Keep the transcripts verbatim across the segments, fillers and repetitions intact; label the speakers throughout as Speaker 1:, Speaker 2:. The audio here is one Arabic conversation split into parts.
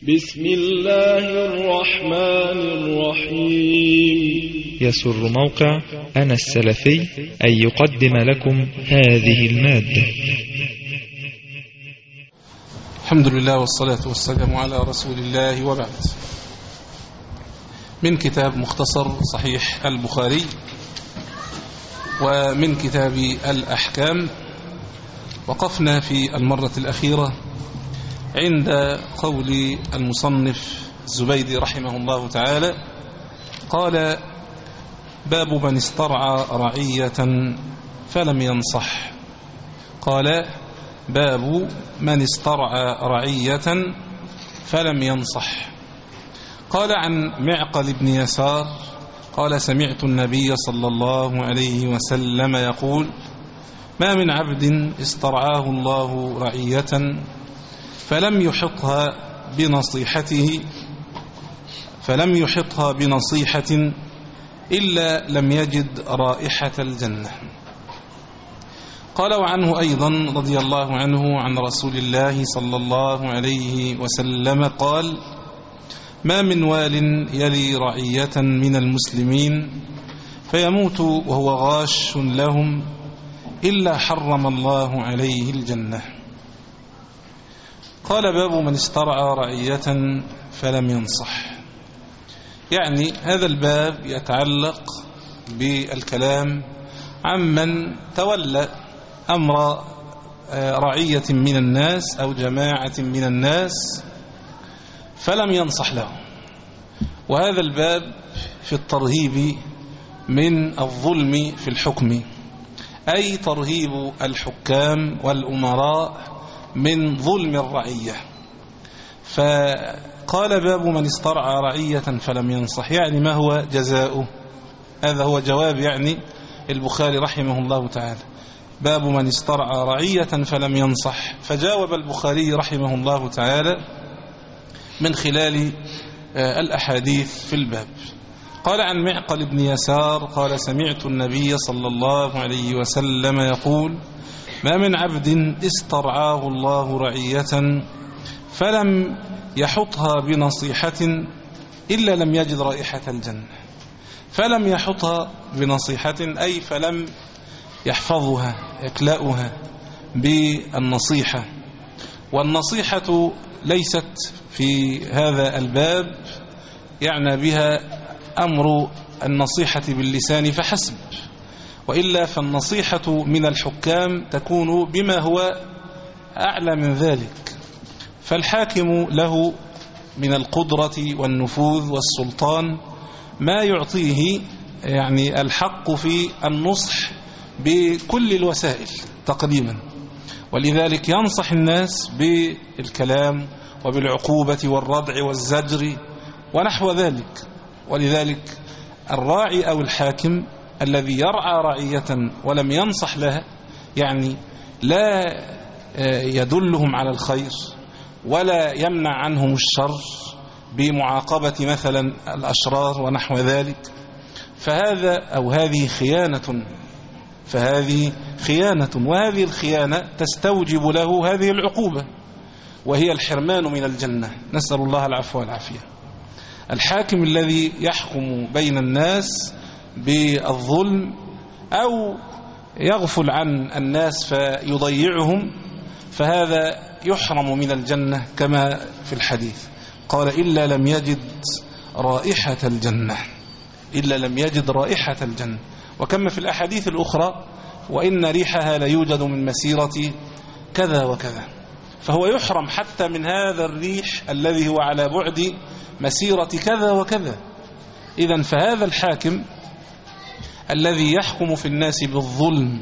Speaker 1: بسم الله الرحمن الرحيم.
Speaker 2: يسر موقع أنا السلفي أن يقدم لكم هذه المادة.
Speaker 3: الحمد لله والصلاة والسلام على رسول الله، وبعد. من كتاب مختصر صحيح البخاري ومن كتاب الأحكام، وقفنا في المرة الأخيرة عند قول المصنف الزبيدي رحمه الله تعالى، قال: باب من استرعى رعية فلم ينصح. قال: باب من استرعى رعية فلم ينصح. قال عن معقل بن يسار قال: سمعت النبي صلى الله عليه وسلم يقول: ما من عبد استرعاه الله رعية فلم يحطها بنصيحته فلم يحطها بنصيحة إلا لم يجد رائحة الجنة. قال: وعنه أيضا رضي الله عنه عن رسول الله صلى الله عليه وسلم قال: ما من وال يلي رعية من المسلمين فيموت وهو غاش لهم إلا حرم الله عليه الجنة. قال: باب من استرعى رعية فلم ينصح. يعني هذا الباب يتعلق بالكلام عمن تولى أمر رعية من الناس أو جماعة من الناس فلم ينصح لهم. وهذا الباب في الترهيب من الظلم في الحكم، أي ترهيب الحكام والأمراء من ظلم الرعية. فقال: باب من استرعى رعية فلم ينصح، يعني ما هو جزاؤه؟ هذا هو جواب يعني البخاري رحمه الله تعالى. باب من استرعى رعية فلم ينصح. فجاوب البخاري رحمه الله تعالى من خلال الأحاديث في الباب. قال عن معقل بن يسار قال: سمعت النبي صلى الله عليه وسلم يقول: ما من عبد استرعاه الله رعية فلم يحطها بنصيحة إلا لم يجد رائحة الجنة. فلم يحطها بنصيحة أي فلم يحفظها يكلأها بالنصيحة. والنصيحة ليست في هذا الباب يعني بها أمر النصيحة باللسان فحسب، وإلا فالنصيحة من الحكام تكون بما هو أعلى من ذلك. فالحاكم له من القدرة والنفوذ والسلطان ما يعطيه يعني الحق في النصح بكل الوسائل تقريبا، ولذلك ينصح الناس بالكلام وبالعقوبة والردع والزجر ونحو ذلك. ولذلك الراعي أو الحاكم الذي يرعى رعية ولم ينصح لها، يعني لا يدلهم على الخير ولا يمنع عنهم الشر بمعاقبة مثلا الأشرار ونحو ذلك، فهذا أو هذه خيانة فهذه خيانة وهذه الخيانة تستوجب له هذه العقوبة، وهي الحرمان من الجنة. نسأل الله العفو والعافية. الحاكم الذي يحكم بين الناس بالظلم أو يغفل عن الناس فيضيعهم، فهذا يحرم من الجنة كما في الحديث. قال: إلا لم يجد رائحة الجنة إلا لم يجد رائحة الجنة. وكما في الأحاديث الأخرى: وإن ريحها ليوجد من مسيرة كذا وكذا. فهو يحرم حتى من هذا الريح الذي هو على بعد مسيرة كذا وكذا. إذن فهذا الحاكم الذي يحكم في الناس بالظلم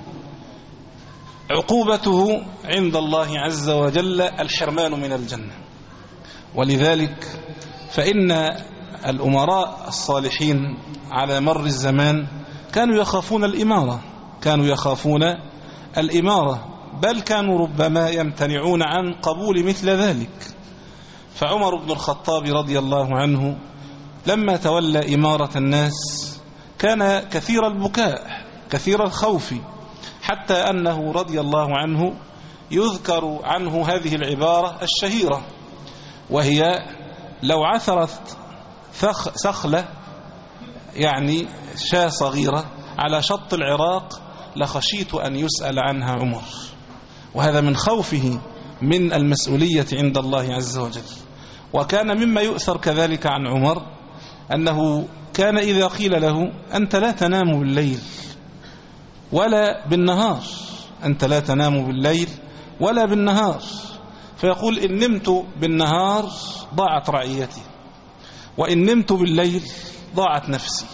Speaker 3: عقوبته عند الله عز وجل الحرمان من الجنة. ولذلك فإن الأمراء الصالحين على مر الزمان كانوا يخافون الإمارة كانوا يخافون الإمارة بل كانوا ربما يمتنعون عن قبول مثل ذلك. فعمر بن الخطاب رضي الله عنه لما تولى إمارة الناس كان كثير البكاء كثير الخوف، حتى أنه رضي الله عنه يذكر عنه هذه العبارة الشهيرة، وهي لو عثرت سخلة يعني شاة صغيرة على شط العراق لخشيت أن يسأل عنها عمر، وهذا من خوفه من المسؤولية عند الله عز وجل. وكان مما يؤثر كذلك عن عمر أنه كان إذا قيل له أنت لا تنام بالليل ولا بالنهار، أنت لا تنام بالليل ولا بالنهار، فيقول إن نمت بالنهار ضاعت رعيتي، وإن نمت بالليل ضاعت نفسي.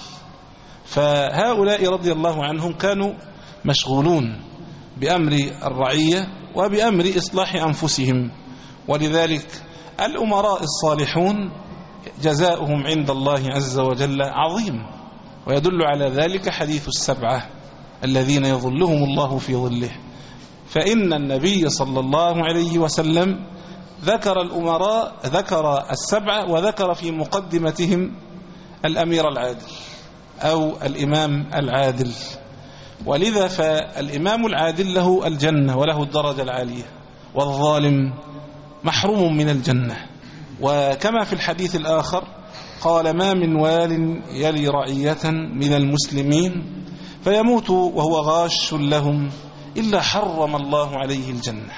Speaker 3: فهؤلاء رضي الله عنهم كانوا مشغولون بأمر الرعية وبأمر إصلاح أنفسهم، ولذلك الأمراء الصالحون جزاؤهم عند الله عز وجل عظيم. ويدل على ذلك حديث السبعة الذين يظلهم الله في ظله، فإن النبي صلى الله عليه وسلم ذكر الأمراء، ذكر السبعة، وذكر في مقدمتهم الأمير العادل أو الإمام العادل. ولذا فالإمام العادل له الجنة وله الدرجة العالية، والظالم محروم من الجنة. وكما في الحديث الآخر قال ما من وال يلي رعية من المسلمين فيموت وهو غاش لهم إلا حرم الله عليه الجنة.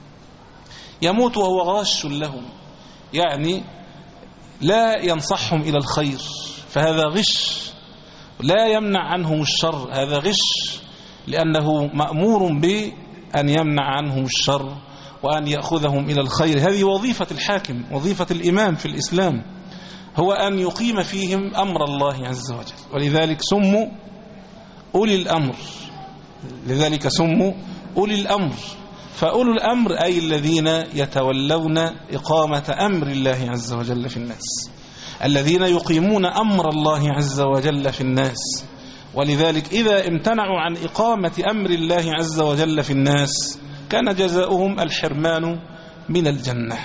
Speaker 3: يموت وهو غاش لهم يعني لا ينصحهم إلى الخير، فهذا غش، لا يمنع عنهم الشر، هذا غش، لأنه مأمور بأن يمنع عنهم الشر وأن يأخذهم إلى الخير. هذه وظيفة الحاكم، وظيفة الإمام في الإسلام، هو أن يقيم فيهم أمر الله عز وجل. ولذلك سموا أولي الأمر، لذلك سموا أولي الأمر. فأولو الأمر أي الذين يتولون إقامة أمر الله عز وجل في الناس، الذين يقيمون أمر الله عز وجل في الناس. ولذلك إذا امتنعوا عن إقامة أمر الله عز وجل في الناس كان جزاؤهم الحرمان من الجنة.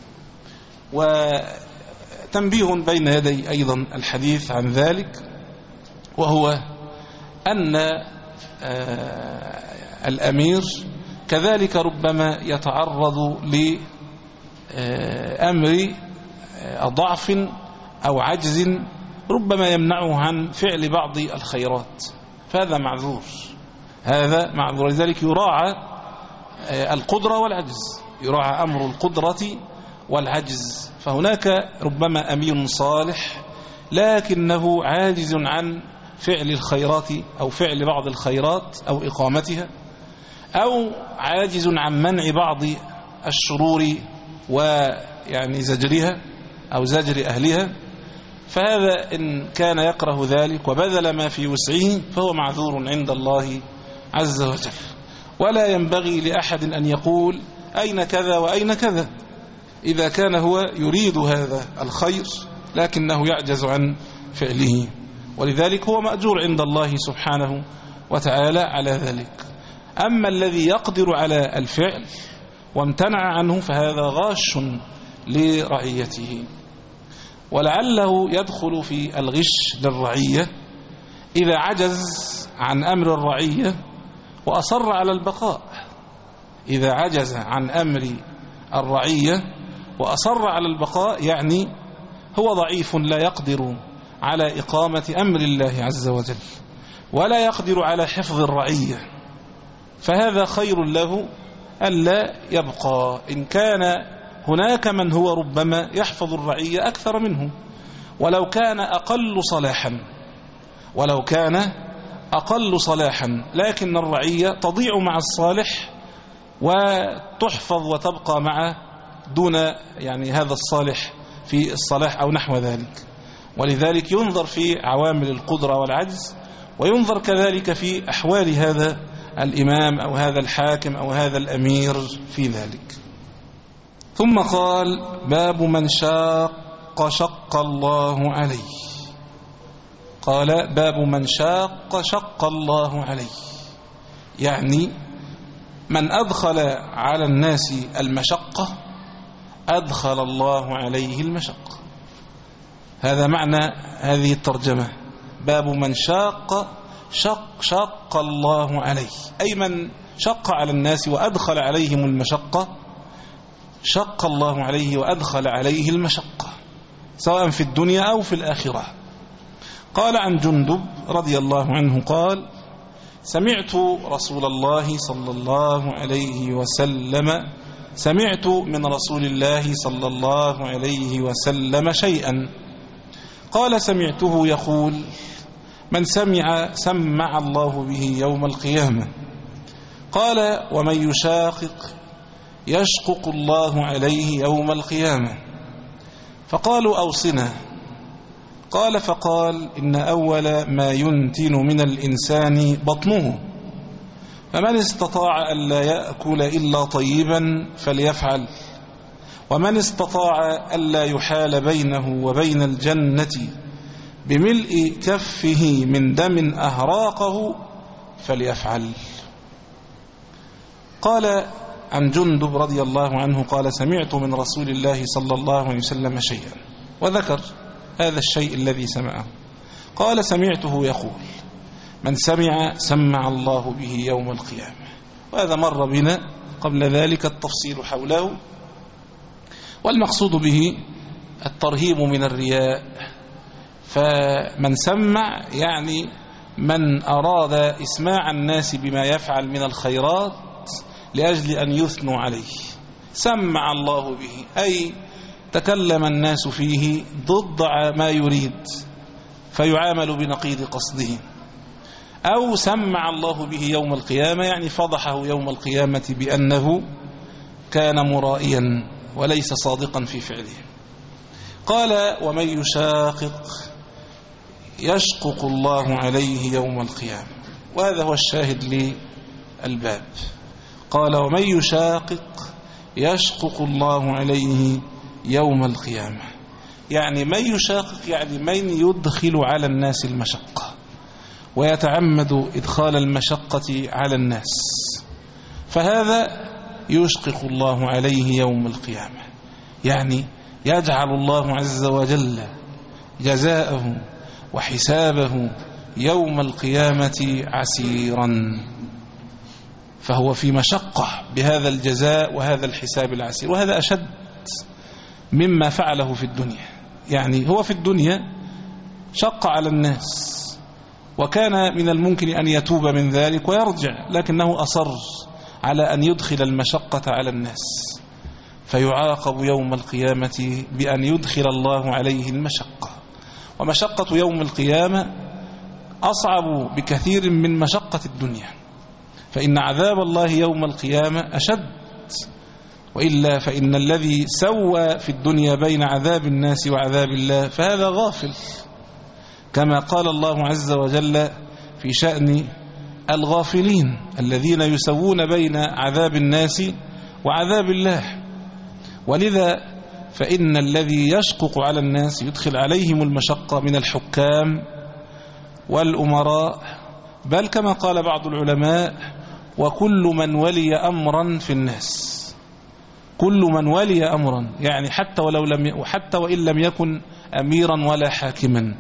Speaker 3: وتنبيه بين يدي أيضا الحديث عن ذلك، وهو أن الأمير كذلك ربما يتعرض لأمر ضعف أو عجز ربما يمنعه عن فعل بعض الخيرات، فهذا معذور، هذا معذور. لذلك يراعى القدرة والعجز، يراعى أمر القدرة والعجز. فهناك ربما أمير صالح لكنه عاجز عن فعل الخيرات أو فعل بعض الخيرات أو إقامتها، أو عاجز عن منع بعض الشرور ويعني زجرها أو زجر أهلها، فهذا إن كان يكره ذلك وبذل ما في وسعه فهو معذور عند الله عز وجل. ولا ينبغي لأحد أن يقول أين كذا وأين كذا إذا كان هو يريد هذا الخير لكنه يعجز عن فعله، ولذلك هو مأجور عند الله سبحانه وتعالى على ذلك. أما الذي يقدر على الفعل وامتنع عنه فهذا غاش لرعيته، ولعله يدخل في الغش للرعية إذا عجز عن أمر الرعية وأصر على البقاء. إذا عجز عن أمر الرعية وأصر على البقاء يعني هو ضعيف لا يقدر على إقامة أمر الله عز وجل ولا يقدر على حفظ الرعية، فهذا خير له ألا يبقى إن كان هناك من هو ربما يحفظ الرعية أكثر منه، ولو كان أقل صلاحا ولو كان أقل صلاحا لكن الرعية تضيع مع الصالح وتحفظ وتبقى مع دون يعني هذا الصالح في الصلاح أو نحو ذلك. ولذلك ينظر في عوامل القدرة والعجز، وينظر كذلك في أحوال هذا الإمام أو هذا الحاكم أو هذا الأمير في ذلك. ثم قال باب من شاق شق الله عليه. قال باب من شاق شق الله عليه، يعني من أدخل على الناس المشقة أدخل الله عليه المشقة. هذا معنى هذه الترجمة، باب من شاق شق شق الله عليه، أي من شق على الناس وأدخل عليهم المشقة شق الله عليه وأدخل عليه المشقة. سواء في الدنيا أو في الآخرة. قال عن جندب رضي الله عنه قال: سمعت رسول الله صلى الله عليه وسلم سمعت من رسول الله صلى الله عليه وسلم شيئا. قال: سمعته يقول: من سمع سمع الله به يوم القيامة. قال: ومن يشاقق يشقق الله عليه يوم القيامة. فقالوا: أوصنا. قال: فقال: إن أول ما ينتن من الإنسان بطنه، فمن استطاع ألا يأكل إلا طيبا فليفعل، ومن استطاع ألا يحال بينه وبين الجنة بملء كفه من دم أهراقه فليفعل. قال عن جندب رضي الله عنه قال: سمعت من رسول الله صلى الله عليه وسلم شيئا، وذكر هذا الشيء الذي سمعه. قال: سمعته يقول: من سمع سمع الله به يوم القيامة. وهذا مر بنا قبل ذلك التفصيل حوله، والمقصود به الترهيب من الرياء. فمن سمع يعني من أراد إسماع الناس بما يفعل من الخيرات لأجل أن يثنوا عليه، سمع الله به، أي تكلم الناس فيه ضد ما يريد فيعامل بنقيض قصده. أو سمع الله به يوم القيامة يعني فضحه يوم القيامة بأنه كان مرائيا وليس صادقا في فعله. قال: ومن يشاقق يشقق الله عليه يوم القيامة. وهذا هو الشاهد للباب. قال: ومن يشاقق يشقق الله عليه يوم القيامة، يعني من يشاقق يعني من يدخل على الناس المشقة ويتعمد إدخال المشقة على الناس، فهذا يشقق الله عليه يوم القيامة، يعني يجعل الله عز وجل جزاءه وحسابه يوم القيامة عسيرا، فهو في مشقة بهذا الجزاء وهذا الحساب العسير. وهذا أشد مما فعله في الدنيا. يعني هو في الدنيا شق على الناس وكان من الممكن أن يتوب من ذلك ويرجع، لكنه أصر على أن يدخل المشقة على الناس، فيعاقب يوم القيامة بأن يدخل الله عليه المشقة. ومشقة يوم القيامة أصعب بكثير من مشقة الدنيا، فإن عذاب الله يوم القيامة أشد، وإلا فإن الذي سوى في الدنيا بين عذاب الناس وعذاب الله فهذا غافل، كما قال الله عز وجل في شأن الغافلين الذين يسوون بين عذاب الناس وعذاب الله. ولذا فإن الذي يشقق على الناس يدخل عليهم المشقة من الحكام والأمراء، بل كما قال بعض العلماء: وكل من ولي أمرا في الناس. كل من ولي أمرا يعني حتى ولو لم حتى وإن لم يكن أميرا ولا حاكما،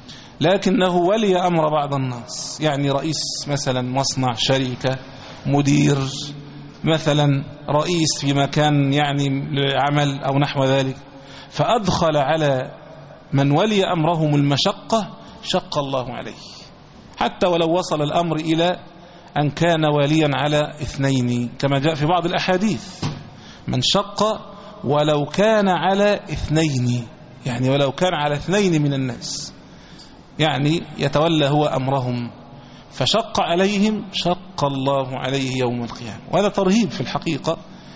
Speaker 3: لكنه ولي أمر بعض الناس، يعني رئيس مثلا مصنع، شركة، مدير مثلا، رئيس في مكان يعني عمل أو نحو ذلك، فأدخل على من ولي أمرهم المشقة شق الله عليه، حتى ولو وصل الأمر إلى أن كان واليا على اثنين كما جاء في بعض الأحاديث: من شق ولو كان على اثنين، يعني ولو كان على اثنين من الناس، يعني يتولى هو أمرهم، فشق عليهم شق الله عليه يوم القيامة. وهذا ترهيب في الحقيقة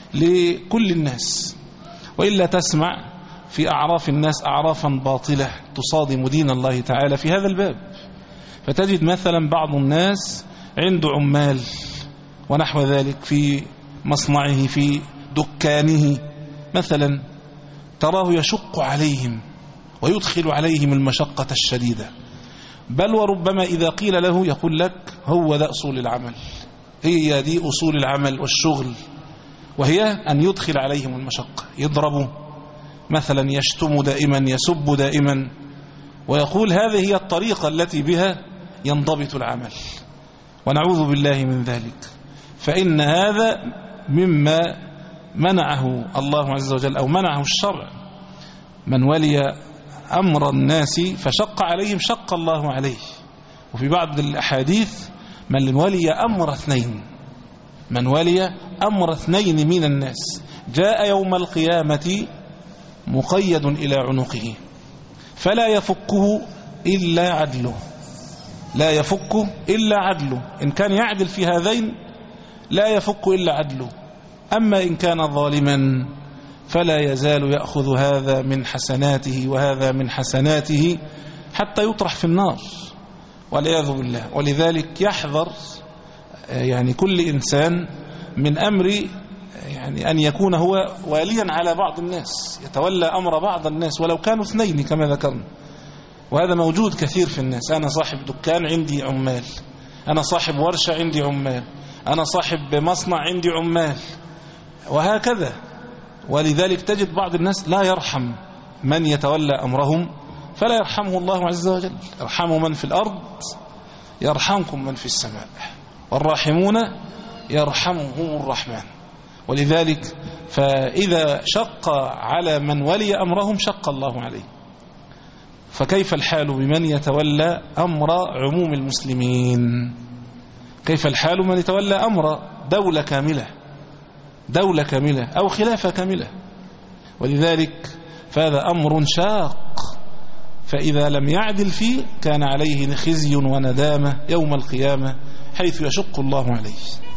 Speaker 3: لكل الناس، وإلا تسمع في أعراف الناس أعرافا باطلة تصادم دين الله تعالى في هذا الباب. فتجد مثلا بعض الناس عنده عمال ونحو ذلك في مصنعه في دكانه مثلا، تراه يشق عليهم ويدخل عليهم المشقة الشديدة، بل وربما إذا قيل له يقول لك: هو ده أصول العمل، هي دي أصول العمل والشغل، وهي أن يدخل عليهم المشقة، يضربوا مثلا، يشتم دائما، يسب دائما، ويقول هذه هي الطريقة التي بها ينضبط العمل، ونعوذ بالله من ذلك. فإن هذا مما منعه الله عز وجل أو منعه الشرع. من ولي أمر الناس فشق عليهم شق الله عليه. وفي بعض الأحاديث من ولي أمر اثنين من ولي أمر اثنين من الناس جاء يوم القيامة مقيد إلى عنقه فلا يفكه إلا عدله لا يفكه إلا عدله. إن كان يعدل في هذين لا يفك إلا عدله. أما إن كان ظالما فلا يزال يأخذ هذا من حسناته وهذا من حسناته حتى يطرح في النار والعياذ بالله. ولذلك يحذر يعني كل إنسان من أمر يعني أن يكون هو واليا على بعض الناس، يتولى أمر بعض الناس ولو كانوا اثنين كما ذكرنا، وهذا موجود كثير في الناس. أنا صاحب دكان عندي عمال، أنا صاحب ورشة عندي عمال، أنا صاحب مصنع عندي عمال، وهكذا. ولذلك تجد بعض الناس لا يرحم من يتولى أمرهم فلا يرحمه الله عز وجل. يرحموا من في الأرض يرحمكم من في السماء، والراحمون يرحمهم الرحمن. ولذلك فإذا شق على من ولي أمرهم شق الله عليه، فكيف الحال بمن يتولى أمر عموم المسلمين؟ كيف الحال من يتولى أمر دولة كاملة دولة كاملة أو خلافة كاملة؟ ولذلك فهذا أمر شاق، فإذا لم يعدل فيه كان عليه خزي وندامة يوم القيامة حيث يشق الله عليه.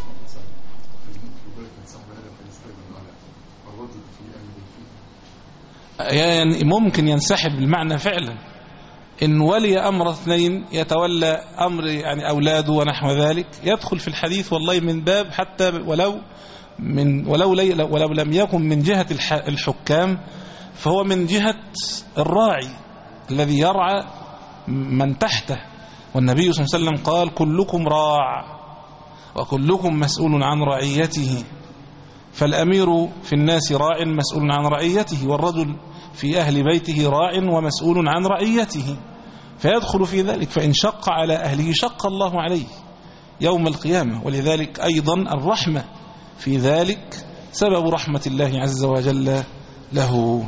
Speaker 3: يعني ممكن ينسحب المعنى فعلا، إن ولي أمر اثنين يتولى أمر يعني أولاده ونحو ذلك يدخل في الحديث والله من باب حتى ولو من ولو, لي ولو لم يكن من جهة الحكام فهو من جهة الراعي الذي يرعى من تحته. والنبي صلى الله عليه وسلم قال كلكم راع وكلكم مسؤول عن رعيته، فالأمير في الناس راع مسؤول عن رعيته، والرجل في أهل بيته راع ومسؤول عن رعيته، فيدخل في ذلك. فإن شق على أهله شق الله عليه يوم القيامة. ولذلك أيضا الرحمة في ذلك سبب رحمة الله عز وجل له.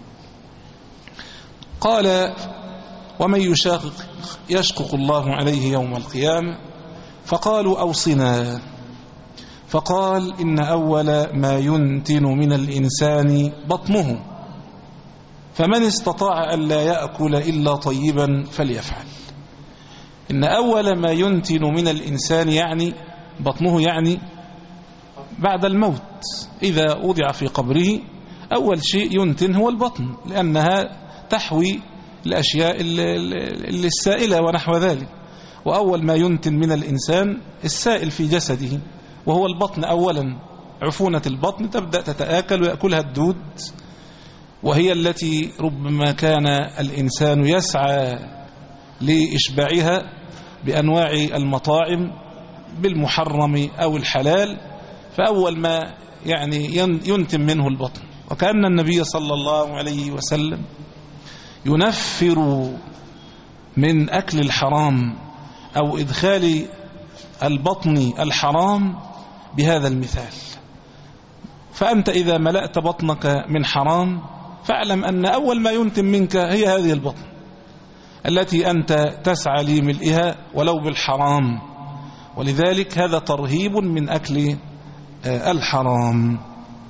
Speaker 3: قال ومن يشاقق يشقق الله عليه يوم القيامة. فقالوا أوصنا، فقال إن أول ما ينتن من الإنسان بطنه، فمن استطاع أن لا يأكل إلا طيبا فليفعل. إن أول ما ينتن من الإنسان يعني بطنه، يعني بعد الموت إذا وضع في قبره أول شيء ينتن هو البطن، لأنها تحوي الأشياء السائلة ونحو ذلك. وأول ما ينتن من الإنسان السائل في جسده وهو البطن أولا. عفونة البطن تبدأ تتآكل ويأكلها الدود، وهي التي ربما كان الإنسان يسعى لإشباعها بأنواع المطاعم بالمحرم أو الحلال، فأول ما يعني ينتم منه البطن. وكأن النبي صلى الله عليه وسلم ينفر من أكل الحرام أو إدخال البطن الحرام بهذا المثال. فأنت إذا ملأت بطنك من حرام فاعلم أن أول ما ينتم منك هي هذه البطن التي أنت تسعى لملئها ولو بالحرام. ولذلك هذا ترهيب من أكل الحرام.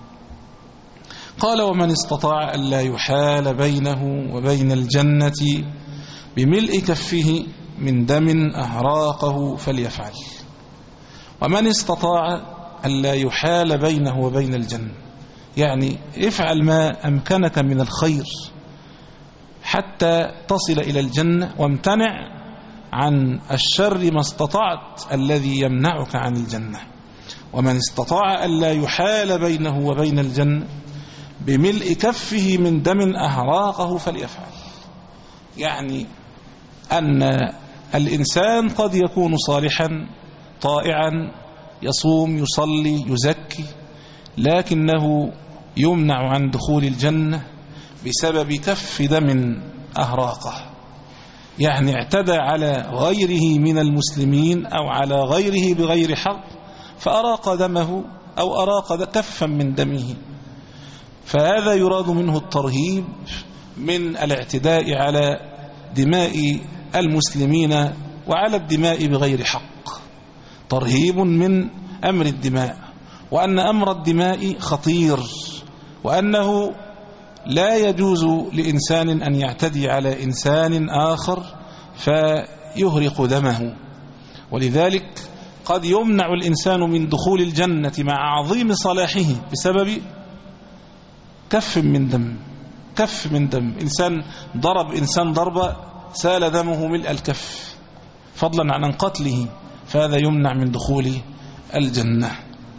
Speaker 3: قال ومن استطاع أن لا يحال بينه وبين الجنة بملء كفه من دم أهراقه فليفعل. ومن استطاع أن لا يحال بينه وبين الجنة يعني افعل ما أمكنك من الخير حتى تصل إلى الجنة، وامتنع عن الشر ما استطعت الذي يمنعك عن الجنة. ومن استطاع أن لا يحال بينه وبين الجنة بملء كفه من دم أهراقه فليفعل. يعني أن الإنسان قد يكون صالحا طائعا يصوم يصلي يزكي، لكنه يمنع عن دخول الجنة بسبب كف دم أهراقه، يعني اعتدى على غيره من المسلمين أو على غيره بغير حق فأراق دمه أو أراق كفا من دمه، فهذا يراد منه الترهيب من الاعتداء على دماء المسلمين وعلى الدماء بغير حق، ترهيب من أمر الدماء، وأن أمر الدماء خطير، وأنه لا يجوز لإنسان أن يعتدي على إنسان آخر فيهرق دمه. ولذلك قد يمنع الإنسان من دخول الجنة مع عظيم صلاحه بسبب كف من دم، كف من دم، إنسان ضرب إنسان ضربة سال دمه ملء الكف فضلا عن قتله، فهذا يمنع من دخول الجنة.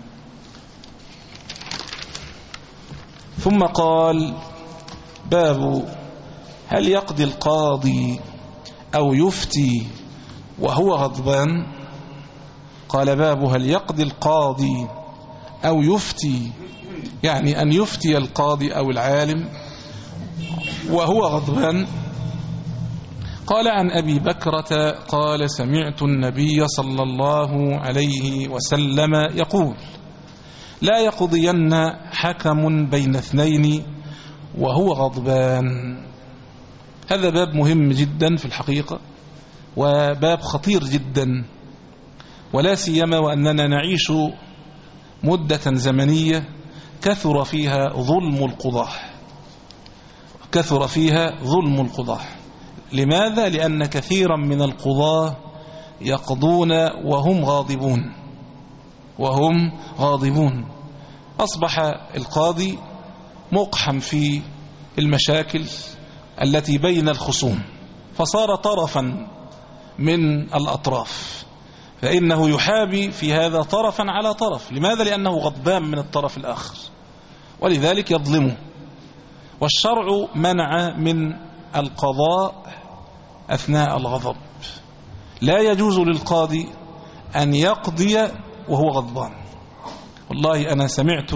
Speaker 3: ثم قال: باب هل يقضي القاضي أو يفتي وهو غضبان؟ قال: باب هل يقضي القاضي أو يفتي، يعني أن يفتي القاضي أو العالم وهو غضبان. قال: عن أبي بكرة قال: سمعت النبي صلى الله عليه وسلم يقول: لا يقضين حكم بين اثنين وهو غضبان. هذا باب مهم جدا في الحقيقة، وباب خطير جدا، ولا سيما وأننا نعيش مدة زمنية كثر فيها ظلم القضاة، كثر فيها ظلم القضاة. لماذا؟ لأن كثيرا من القضاة يقضون وهم غاضبون، وهم غاضبون. أصبح القاضي مقحم في المشاكل التي بين الخصوم، فصار طرفا من الأطراف، فإنه يحابي في هذا طرفا على طرف. لماذا؟ لأنه غضبان من الطرف الآخر، ولذلك يظلمه. والشرع منع من القضاء أثناء الغضب، لا يجوز للقاضي أن يقضي وهو غضبان. والله أنا سمعت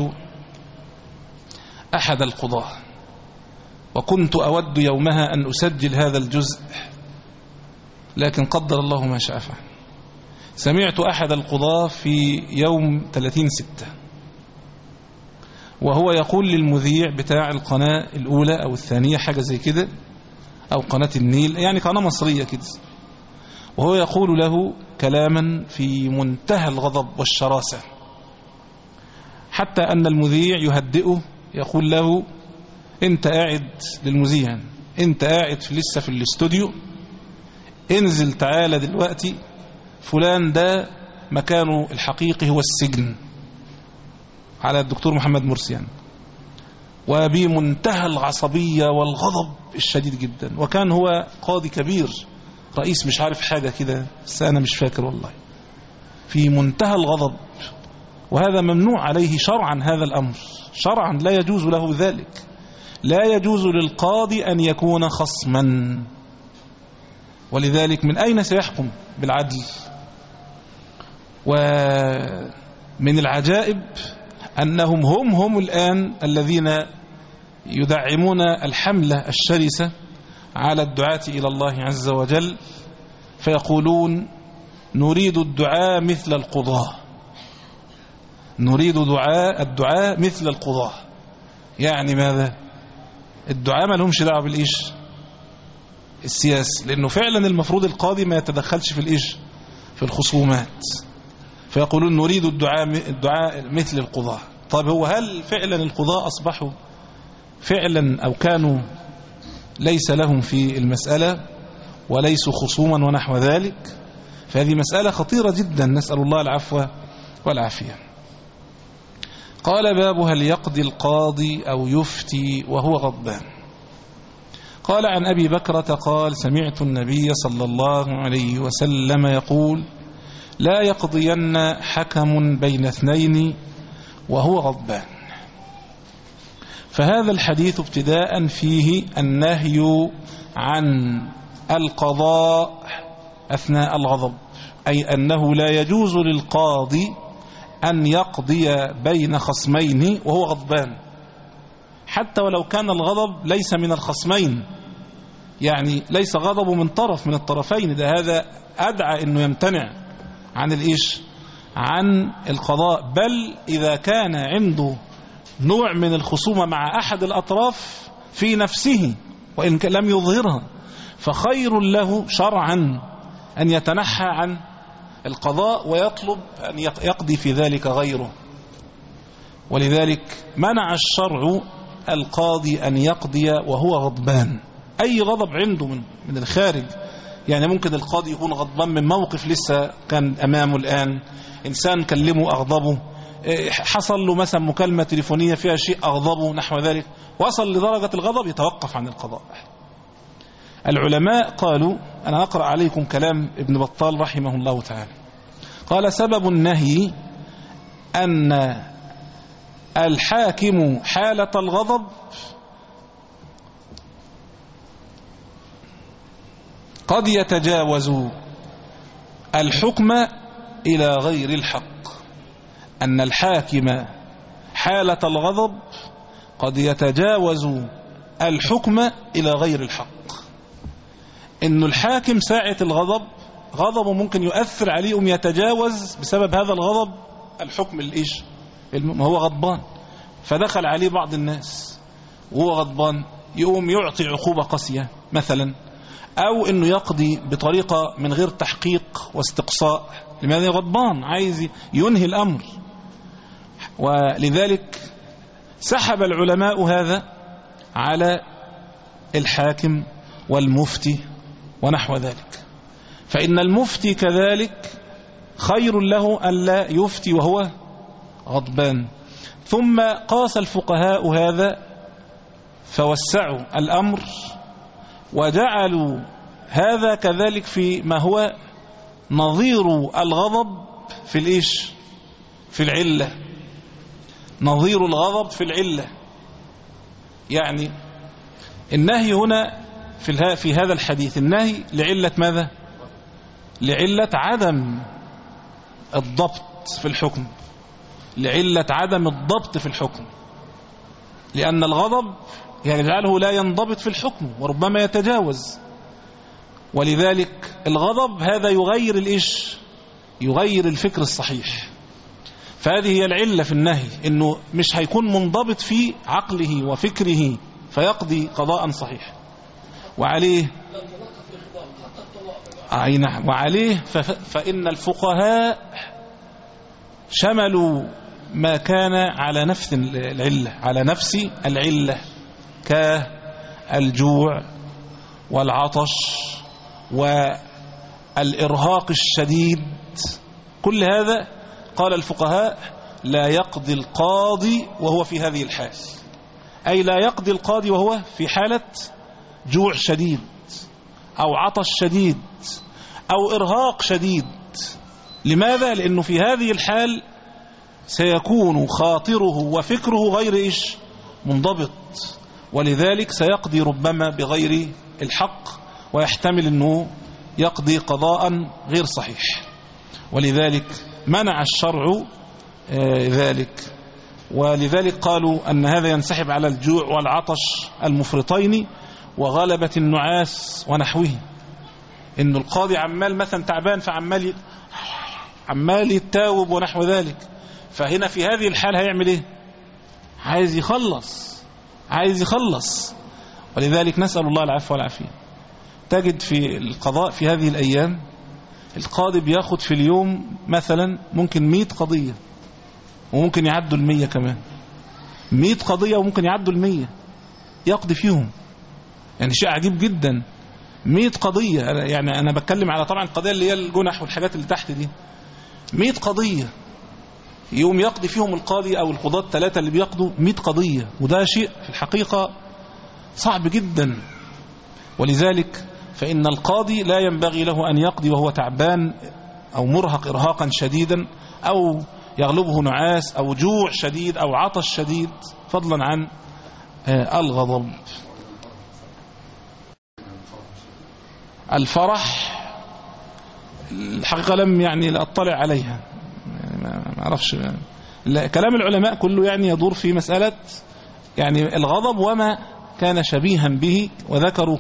Speaker 3: أحد القضاة، وكنت أود يومها أن أسجل هذا الجزء، لكن قدر الله ما شاء فعل. سمعت أحد القضاة في يوم ثلاثين ستة وهو يقول للمذيع بتاع القناة الأولى أو الثانية حاجة زي كده، أو قناة النيل، يعني قناة مصرية كده، وهو يقول له كلاما في منتهى الغضب والشراسة، حتى أن المذيع يهدئه، يقول له: أنت قاعد للمذيع، أنت قاعد في لسه في الاستوديو، انزل تعالى دلوقتي، فلان ده مكانه الحقيقي هو السجن، على الدكتور محمد مرسي يعني. وبمنتهى العصبية والغضب الشديد جدا، وكان هو قاضي كبير، رئيس مش عارف حاجة كده، بس أنا مش فاكر والله، في منتهى الغضب. وهذا ممنوع عليه شرعا، هذا الأمر شرعا لا يجوز له ذلك. لا يجوز للقاضي أن يكون خصما، ولذلك من أين سيحكم بالعدل؟ ومن العجائب أنهم هم هم الآن الذين يدعمون الحملة الشرسة على الدعاة إلى الله عز وجل، فيقولون: نريد الدعاء مثل القضاة، نريد دعاء الدعاء مثل القضاة. يعني ماذا؟ الدعاء ما لهمش دعوة بالإيش؟ السياسة، لأنه فعلا المفروض القاضي ما يتدخلش في الإيش؟ في الخصومات. فيقولون نريد الدعاء الدعاء مثل القضاة. طيب هو هل فعلا القضاء أصبحوا فعلا أو كانوا ليس لهم في المسألة وليسوا خصوما ونحو ذلك؟ فهذه مسألة خطيرة جدا، نسأل الله العفو والعافية. قال: باب هل يقضي القاضي أو يفتي وهو غضبان؟ قال: عن أبي بكرة قال: سمعت النبي صلى الله عليه وسلم يقول: لا يقضين حكم بين اثنين وهو غضبان. فهذا الحديث ابتداء فيه النهي عن القضاء أثناء الغضب، أي أنه لا يجوز للقاضي أن يقضي بين خصمين وهو غضبان، حتى ولو كان الغضب ليس من الخصمين، يعني ليس غضبه من طرف من الطرفين، ده هذا أدعى أنه يمتنع عن الإيش؟ عن القضاء. بل إذا كان عنده نوع من الخصومة مع أحد الأطراف في نفسه وإن لم يظهرها، فخير له شرعا أن يتنحى عن القضاء ويطلب أن يقضي في ذلك غيره. ولذلك منع الشرع القاضي أن يقضي وهو غضبان، أي غضب عنده من من الخارج. يعني ممكن القاضي يكون غضبان من موقف لسه كان أمامه الآن، إنسان كلمه أغضبه، حصل له مثلا مكالمة تليفونية فيها شيء أغضبه نحو ذلك، وصل لدرجة الغضب، يتوقف عن القضاء. العلماء قالوا، أنا أقرأ عليكم كلام ابن بطال رحمه الله تعالى، قال: سبب النهي أن الحاكم حالة الغضب قد يتجاوز الحكم إلى غير الحق. أن الحاكم حالة الغضب قد يتجاوز الحكم إلى غير الحق. إنه الحاكم ساعة الغضب غضبه ممكن يؤثر عليه أم يتجاوز بسبب هذا الغضب الحكم الإيش، ما هو غضبان، فدخل عليه بعض الناس وهو غضبان، يقوم يعطي عقوبة قاسية مثلا، أو إنه يقضي بطريقة من غير تحقيق واستقصاء، لماذا؟ غضبان عايز ينهي الأمر. ولذلك سحب العلماء هذا على الحاكم والمفتي ونحو ذلك، فإن المفتي كذلك خير له أن لا يفتي وهو غضبان. ثم قاس الفقهاء هذا فوسعوا الأمر وجعلوا هذا كذلك في ما هو نظير الغضب في الإيش، في العلة، نظير الغضب في العلة. يعني النهي هنا في في هذا الحديث النهي لعلة ماذا؟ لعلة عدم الضبط في الحكم، لعلة عدم الضبط في الحكم، لأن الغضب يجعله لا ينضبط في الحكم وربما يتجاوز. ولذلك الغضب هذا يغير الإيش، يغير الفكر الصحيح. فهذه هي العلة في النهي، إنه مش هيكون منضبط في عقله وفكره فيقضي قضاء صحيح. وعليه أي نعم وعليه فإن الفقهاء شملوا ما كان على نفس العلة، على نفس العلة، كالجوع والعطش والإرهاق الشديد. كل هذا قال الفقهاء لا يقضي القاضي وهو في هذه الحال، أي لا يقضي القاضي وهو في حالة جوع شديد أو عطش شديد أو إرهاق شديد. لماذا؟ لأنه في هذه الحال سيكون خاطره وفكره غير إيش منضبط، ولذلك سيقضي ربما بغير الحق، ويحتمل أنه يقضي قضاء غير صحيح. ولذلك منع الشرع ذلك. ولذلك قالوا أن هذا ينسحب على الجوع والعطش المفرطين وغلبة النعاس ونحوه. إن القاضي عمال مثلا تعبان فعمال عمال يتاوب ونحو ذلك، فهنا في هذه الحال هيعمل إيه؟ عايز يخلص، عايز يخلص. ولذلك نسأل الله العفو والعافية. تجد في القضاء في هذه الأيام القاضي بياخد في اليوم مثلا ممكن مئة قضية، وممكن يعدوا المية كمان، مئة قضية وممكن يعدوا المية يقضي فيهم. يعني شيء عجيب جدا، مئة قضية. يعني أنا بتكلم على طبعا القضية اللي هي الجنح والحاجات اللي تحت دي، مئة قضية يوم يقضي فيهم القاضي أو القضاة الثلاثة اللي بيقضوا مئة قضية، وده شيء في الحقيقة صعب جدا. ولذلك فإن القاضي لا ينبغي له أن يقضي وهو تعبان أو مرهق إرهاقا شديدا، أو يغلبه نعاس أو جوع شديد أو عطش شديد، فضلا عن الغضب. الفرح الحقيقة لم يعني أطلع عليها، ما أعرفش. كلام العلماء كله يعني يدور في مسألة يعني الغضب وما كان شبيها به، وذكروا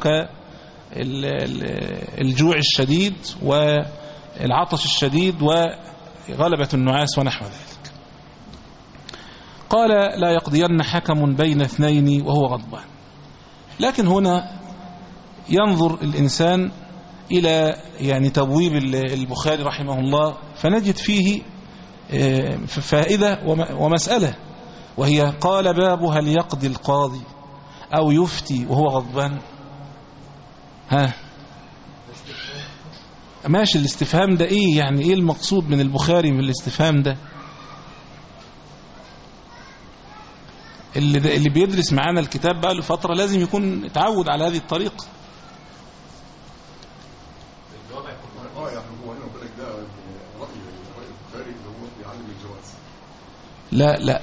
Speaker 3: كالجوع الشديد والعطش الشديد وغلبة النعاس ونحو ذلك. قال لا يقضين حكم بين اثنين وهو غضبان. لكن هنا ينظر الإنسان إلى يعني تبويب البخاري رحمه الله فنجد فيه فائدة ومسألة، وهي قال باب هل يقضي القاضي أو يفتي وهو غضبان. ها ماشي، الاستفهام ده ايه يعني؟ ايه المقصود من البخاري من الاستفهام ده؟ اللي, ده اللي بيدرس معانا الكتاب بقى له فترة لازم يكون اتعود على هذه الطريقة. لا لا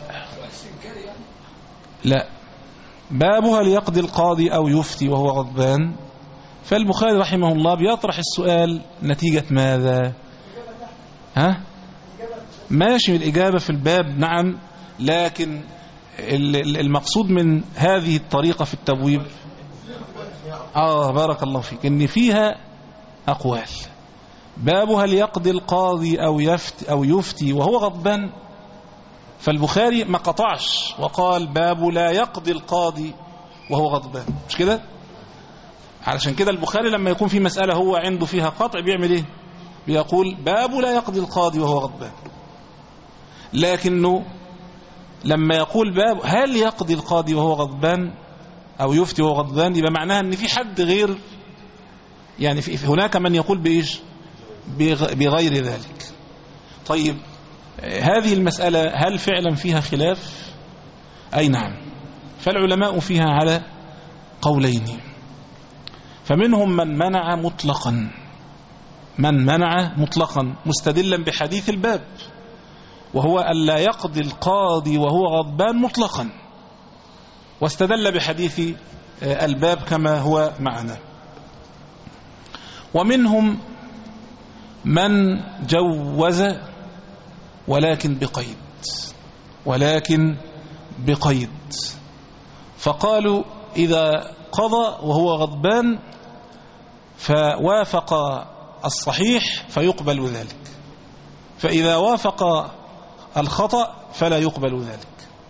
Speaker 3: لا، باب هل يقضي القاضي أو يفتي وهو غضبان. فالبخاري رحمه الله بيطرح السؤال نتيجة ماذا؟ ها ماشي، الإجابة في الباب نعم، لكن المقصود من هذه الطريقة في التبويب آه بارك الله فيك إن فيها أقوال. باب هل يقضي القاضي أو يفتي, أو يفتي وهو غضبان، فالبخاري ما قطعش وقال باب لا يقضي القاضي وهو غضبان، مش كده؟ علشان كده البخاري لما يكون في مسألة هو عنده فيها قطع بيعمل ايه؟ بيقول باب لا يقضي القاضي وهو غضبان. لكنه لما يقول باب هل يقضي القاضي وهو غضبان أو يفتي وهو غضبان، يبقى معناها ان في حد غير، يعني في هناك من يقول بإيش؟ بغير ذلك. طيب هذه المسألة هل فعلا فيها خلاف؟ أي نعم، فالعلماء فيها على قولين. فمنهم من منع مطلقا، من منع مطلقا مستدلا بحديث الباب، وهو ألا يقضي القاضي وهو غضبان مطلقا، واستدل بحديث الباب كما هو معنا. ومنهم من جوز ولكن بقيد، ولكن بقيد، فقالوا إذا قضى وهو غضبان فوافق الصحيح فيقبل ذلك، فإذا وافق الخطأ فلا يقبل ذلك.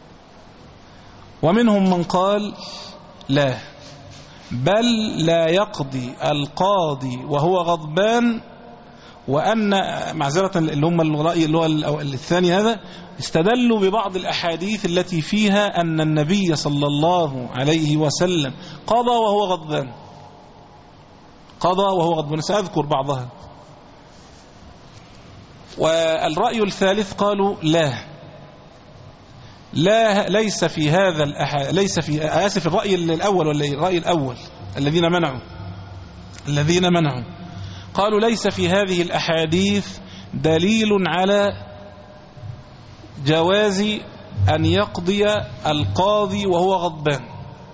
Speaker 3: ومنهم من قال لا، بل لا يقضي القاضي وهو غضبان، وأن معذرة اللي هم الرأي اللي هو الثاني هذا استدلوا ببعض الأحاديث التي فيها أن النبي صلى الله عليه وسلم قضى وهو غضبان، قضى وهو غضبان، سأذكر بعضها. والرأي الثالث قالوا لا لا ليس في هذا الأح... ليس في آسف الرأي الأول ولا الرأي الأول الذين منعوا الذين منعوا قالوا ليس في هذه الأحاديث دليل على جواز أن يقضي القاضي وهو غضبان،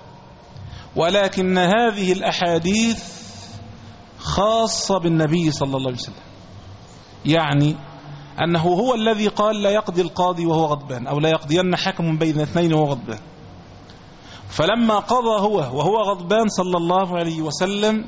Speaker 3: ولكن هذه الأحاديث خاصة بالنبي صلى الله عليه وسلم، يعني أنه هو الذي قال لا يقضي القاضي وهو غضبان، أو لا يقضين حكم بين اثنين وهو غضبان. فلما قضى هو وهو غضبان صلى الله عليه وسلم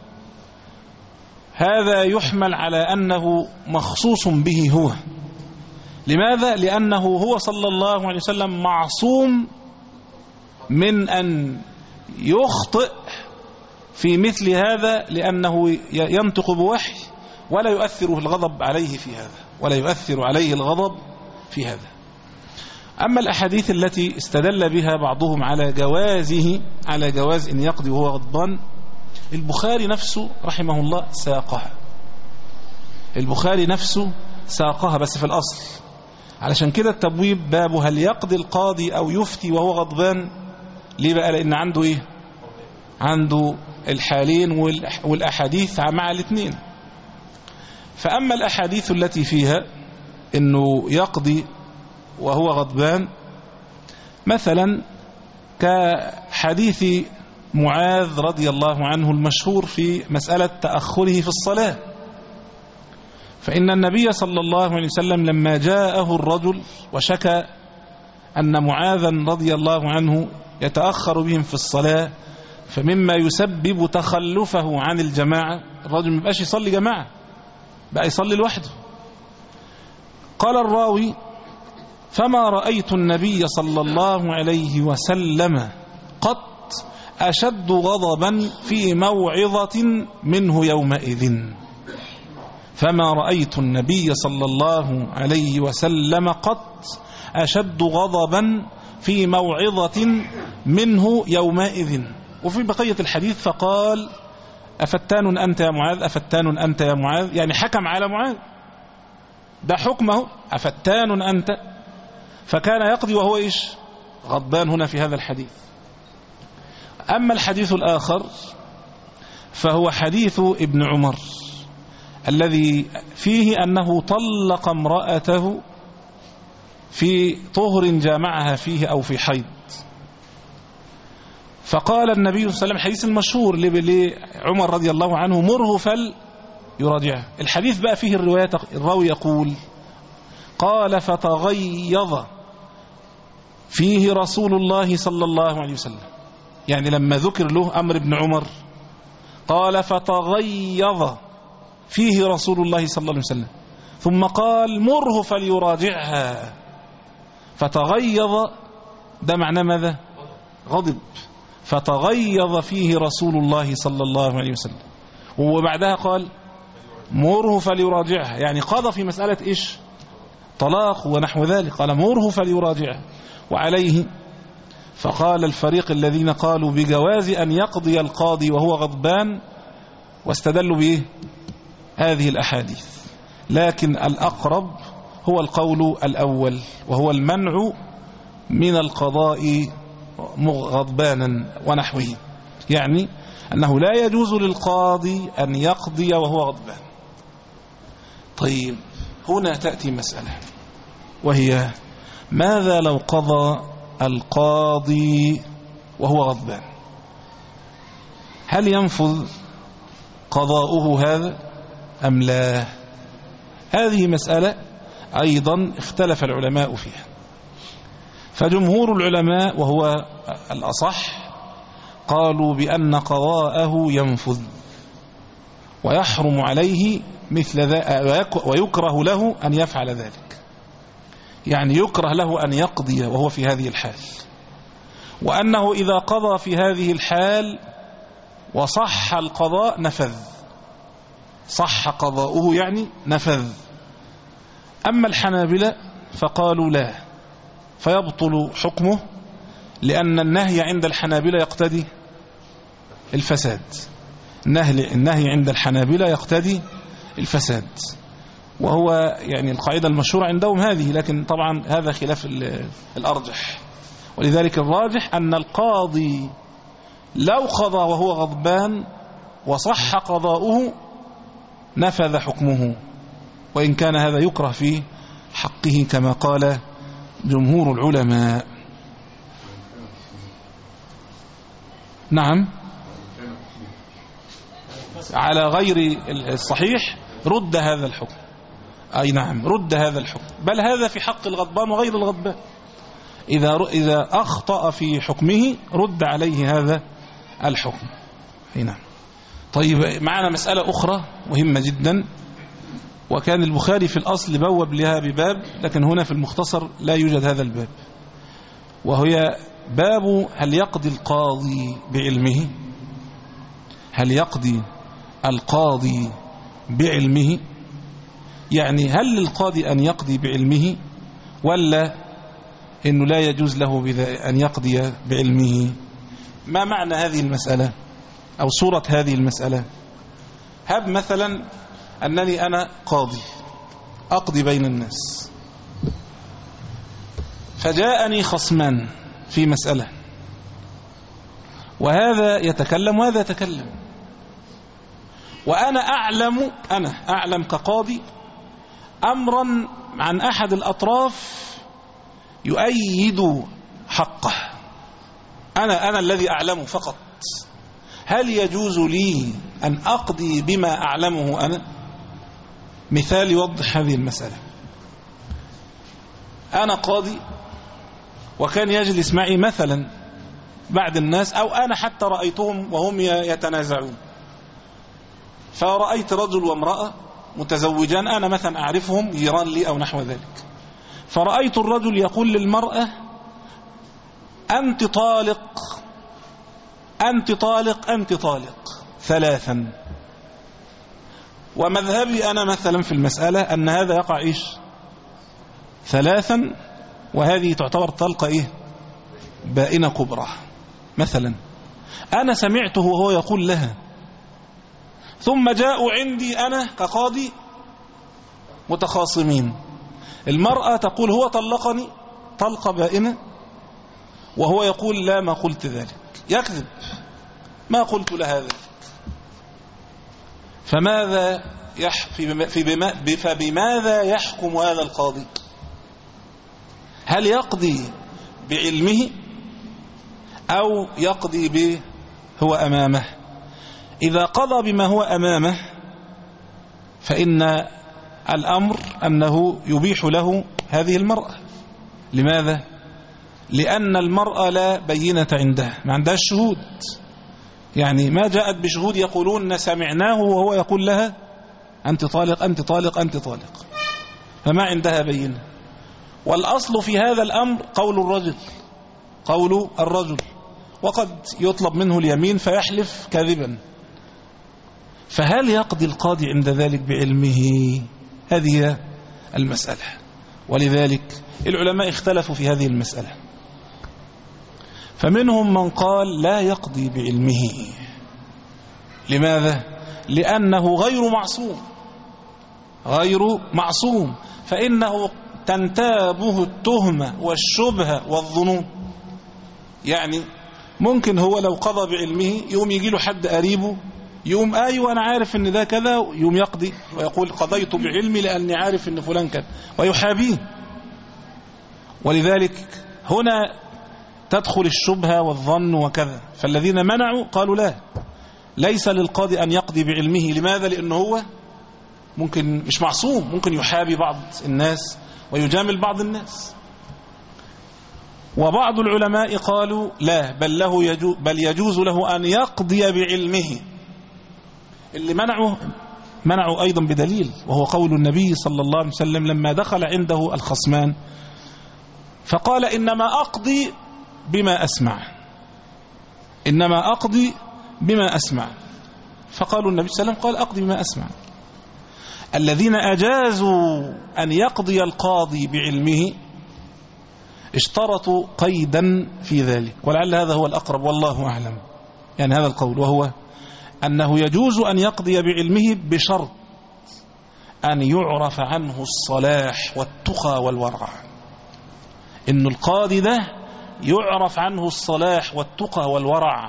Speaker 3: هذا يحمل على أنه مخصوص به هو. لماذا؟ لأنه هو صلى الله عليه وسلم معصوم من أن يخطئ في مثل هذا، لأنه ينطق بوحي ولا يؤثر الغضب عليه في هذا، ولا يؤثر عليه الغضب في هذا. أما الأحاديث التي استدل بها بعضهم على جوازه، على جواز إن يقضي وهو غضبان، البخاري نفسه رحمه الله ساقها، البخاري نفسه ساقها بس في الأصل. علشان كده التبويب باب هل يقضي القاضي أو يفتي وهو غضبان. ليه بقى؟ لأن عنده إيه؟ عنده الحالين والأحاديث مع الاثنين. فأما الأحاديث التي فيها إنه يقضي وهو غضبان، مثلا كحديث معاذ رضي الله عنه المشهور في مسألة تأخره في الصلاة، فإن النبي صلى الله عليه وسلم لما جاءه الرجل وشكى أن معاذا رضي الله عنه يتأخر بهم في الصلاة، فمما يسبب تخلفه عن الجماعة، الرجل ما بقاش يصلي جماعة، بقى يصلي لوحده. قال الراوي فما رأيت النبي صلى الله عليه وسلم قط أشد غضبا في موعظة منه يومئذ، فما رأيت النبي صلى الله عليه وسلم قط أشد غضبا في موعظة منه يومئذ. وفي بقية الحديث فقال أفتان أنت يا معاذ، أفتان أنت يا معاذ، يعني حكم على معاذ، ده حكمه أفتان أنت، فكان يقضي وهو إيش؟ غضبان هنا في هذا الحديث. أما الحديث الآخر فهو حديث ابن عمر الذي فيه أنه طلق امرأته في طهر جامعها فيه أو في حيض، فقال النبي صلى الله عليه وسلم الحديث المشهور لعمر رضي الله عنه مره فليراجعه. الحديث بقى فيه الرواية، الراوي يقول قال فتغيظ فيه رسول الله صلى الله عليه وسلم، يعني لما ذكر له أمر ابن عمر قال فتغيظ فيه رسول الله صلى الله عليه وسلم، ثم قال مره فليراجعها. فتغيظ ده معناه ماذا؟ غضب. فتغيظ فيه رسول الله صلى الله عليه وسلم، وبعدها قال مره فليراجعها، يعني قضى في مسألة إيش؟ طلاق ونحو ذلك، قال مره فليراجعها. وعليه فقال الفريق الذين قالوا بجواز أن يقضي القاضي وهو غضبان واستدلوا به هذه الأحاديث، لكن الأقرب هو القول الأول وهو المنع من القضاء غضبانا ونحوه، يعني أنه لا يجوز للقاضي أن يقضي وهو غضبان. طيب هنا تأتي مسألة، وهي ماذا لو قضى القاضي وهو غضبان؟ هل ينفذ قضاؤه هذا أم لا؟ هذه مسألة أيضا اختلف العلماء فيها. فجمهور العلماء وهو الأصح قالوا بأن قضاءه ينفذ ويحرم عليه مثل ذلك، ويكره له أن يفعل ذلك، يعني يكره له أن يقضي وهو في هذه الحال، وأنه إذا قضى في هذه الحال وصح القضاء نفذ، صح قضاؤه يعني نفذ. أما الحنابلة فقالوا لا، فيبطل حكمه، لأن النهي عند الحنابلة يقتضي الفساد، النهي عند الحنابلة يقتضي الفساد، وهو يعني القاعدة المشهورة عندهم هذه، لكن طبعا هذا خلاف الأرجح. ولذلك الراجح أن القاضي لو قضى وهو غضبان وصح قضاؤه نفذ حكمه، وإن كان هذا يكره في حقه كما قال جمهور العلماء. نعم، على غير الصحيح رد هذا الحكم، أي نعم رد هذا الحكم، بل هذا في حق الغضبان وغير الغضبان، إذا إذا أخطأ في حكمه رد عليه هذا الحكم. أي نعم. طيب معنا مسألة أخرى مهمة جدا، وكان البخاري في الأصل بوب لها بباب، لكن هنا في المختصر لا يوجد هذا الباب، وهي باب هل يقضي القاضي بعلمه، هل يقضي القاضي بعلمه، يعني هل للقاضي أن يقضي بعلمه ولا إنه لا يجوز له أن يقضي بعلمه؟ ما معنى هذه المسألة أو صورة هذه المسألة؟ هب مثلا أنني أنا قاضي أقضي بين الناس، فجاءني خصمان في مسألة، وهذا يتكلم وهذا يتكلم، وأنا أعلم أنا أعلم كقاضي أمرا عن أحد الأطراف يؤيد حقه، أنا أنا الذي أعلمه فقط، هل يجوز لي أن أقضي بما أعلمه أنا؟ مثال يوضح هذه المسألة: أنا قاضي وكان يجلس معي مثلا بعد الناس، أو أنا حتى رأيتهم وهم يتنازعون، فرأيت رجل وامرأة متزوجان، أنا مثلا أعرفهم جيران لي أو نحو ذلك، فرأيت الرجل يقول للمرأة أنت طالق أنت طالق أنت طالق ثلاثا. ومذهبي أنا مثلا في المسألة أن هذا يقع إيش ثلاثا، وهذه تعتبر طلقة إيه بائنة كبرى. مثلا أنا سمعته وهو يقول لها، ثم جاءوا عندي أنا كقاضي متخاصمين، المرأة تقول هو طلقني طلقة بائنة، وهو يقول لا ما قلت ذلك، يكذب ما قلت لها ذلك. فماذا يح في في بما فبماذا يحكم هذا القاضي؟ هل يقضي بعلمه أو يقضي به هو أمامه؟ إذا قضى بما هو أمامه فإن الأمر أنه يبيح له هذه المرأة. لماذا؟ لأن المرأة لا بينة عندها، ما عندها الشهود، يعني ما جاءت بشهود يقولون سمعناه وهو يقول لها أنت طالق أنت طالق أنت طالق، فما عندها بينة. والأصل في هذا الأمر قول الرجل قول الرجل وقد يطلب منه اليمين فيحلف كاذبا. فهل يقضي القاضي عند ذلك بعلمه؟ هذه المسألة. ولذلك العلماء اختلفوا في هذه المسألة، فمنهم من قال لا يقضي بعلمه. لماذا؟ لأنه غير معصوم غير معصوم فإنه تنتابه التهمة والشبهة والظنون. يعني ممكن هو لو قضى بعلمه يوم يجي له حد قريبه يوم أيوة أنا عارف إن ده كذا، يوم يقضي ويقول قضيت بعلمي لأني عارف إن فلان كذا ويحابيه. ولذلك هنا تدخل الشبهة والظن وكذا. فالذين منعوا قالوا لا، ليس للقاضي أن يقضي بعلمه. لماذا؟ لأنه هو ممكن مش معصوم، ممكن يحابي بعض الناس ويجامل بعض الناس. وبعض العلماء قالوا لا، بل, له يجوز بل يجوز له أن يقضي بعلمه. اللي منعوا منعوا أيضا بدليل، وهو قول النبي صلى الله عليه وسلم لما دخل عنده الخصمان فقال إنما أقضي بما أسمع إنما أقضي بما أسمع فقالوا النبي صلى الله عليه وسلم قال أقضي بما أسمع. الذين أجازوا أن يقضي القاضي بعلمه اشترطوا قيدا في ذلك، ولعل هذا هو الأقرب والله أعلم. يعني هذا القول وهو أنه يجوز أن يقضي بعلمه بشرط أن يعرف عنه الصلاح والتقى والورع. إن القاضي ده يعرف عنه الصلاح والتقى والورع،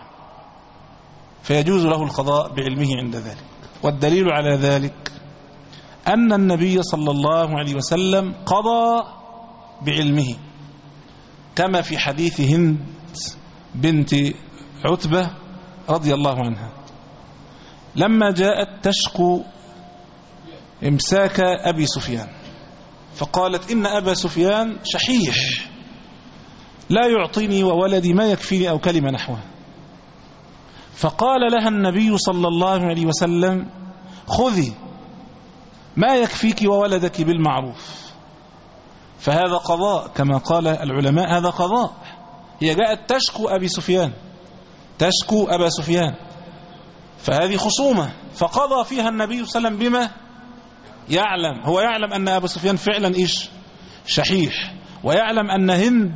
Speaker 3: فيجوز له القضاء بعلمه عند ذلك. والدليل على ذلك أن النبي صلى الله عليه وسلم قضى بعلمه، كما في حديث هند بنت عتبة رضي الله عنها لما جاءت تشكو امساك أبي سفيان، فقالت إن أبا سفيان شحيح لا يعطيني وولدي ما يكفيني أو كلمة نحوها. فقال لها النبي صلى الله عليه وسلم خذي ما يكفيك وولدك بالمعروف. فهذا قضاء كما قال العلماء، هذا قضاء. هي جاءت تشكو أبي سفيان تشكو أبا سفيان فهذه خصومة، فقضى فيها النبي صلى الله عليه وسلم بما يعلم. هو يعلم أن أبا سفيان فعلا إيش شحيح، ويعلم أن هند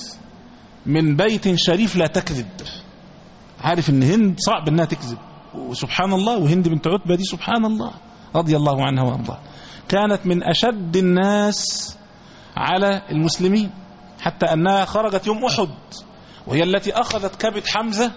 Speaker 3: من بيت شريف لا تكذب، عارف أن هند صعب أنها تكذب، وسبحان الله. وهند بنت عتبة دي سبحان الله رضي الله عنها وارضاها كانت من أشد الناس على المسلمين، حتى أنها خرجت يوم أحد وهي التي أخذت كبد حمزة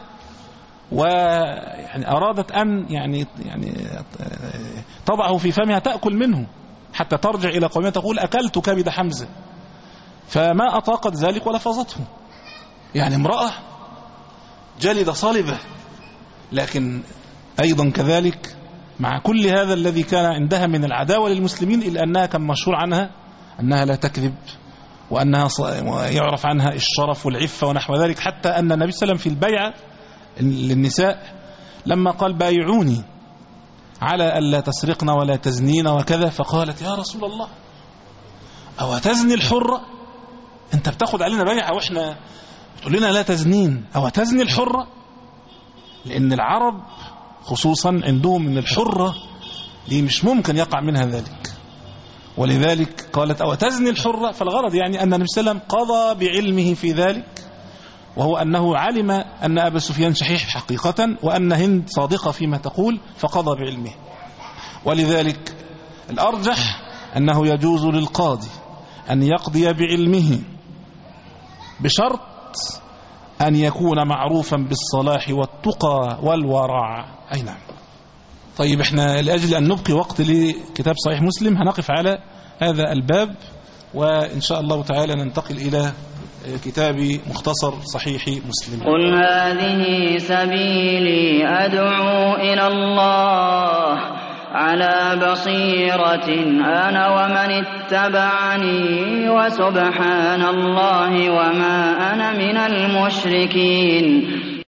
Speaker 3: ويعني أرادت أن يعني يعني تضعه في فمها تأكل منه حتى ترجع إلى قومها تقول أكلت كبد حمزة، فما أطاقت ذلك ولفظته. يعني امرأة جلد صلبة، لكن أيضا كذلك مع كل هذا الذي كان عندها من العداوة للمسلمين إلا أنها كان مشهور عنها أنها لا تكذب، وأنها يعرف عنها الشرف والعفة ونحو ذلك. حتى أن النبي صلى الله عليه وسلم في البيعة للنساء لما قال بايعوني على ألا تسرقن ولا تزنين وكذا، فقالت يا رسول الله أو تزني الحرة؟ أنت بتاخد علينا بيعة وإحنا بتقول لنا لا تزنين، أو تزني الحرة؟ لأن العرب خصوصا عندهم من الحرة دي مش ممكن يقع منها ذلك، ولذلك قالت أو تزني الحرة. فالغرض يعني أن النبي صلى الله عليه وسلم قضى بعلمه في ذلك، وهو أنه علم أن أبا سفيان شحيح حقيقة وأن هند صادقة فيما تقول، فقضى بعلمه. ولذلك الأرجح أنه يجوز للقاضي أن يقضي بعلمه بشرط أن يكون معروفا بالصلاح والتقى والورع. أي نعم. طيب احنا لأجل أن نبقي وقت لكتاب صحيح مسلم هنقف على هذا الباب، وإن شاء الله تعالى ننتقل إلى كتاب مختصر صحيح مسلم.
Speaker 4: قل هذه سبيلي أدعو إلى الله على بصيرة أنا ومن اتبعني وسبحان الله وما أنا من المشركين.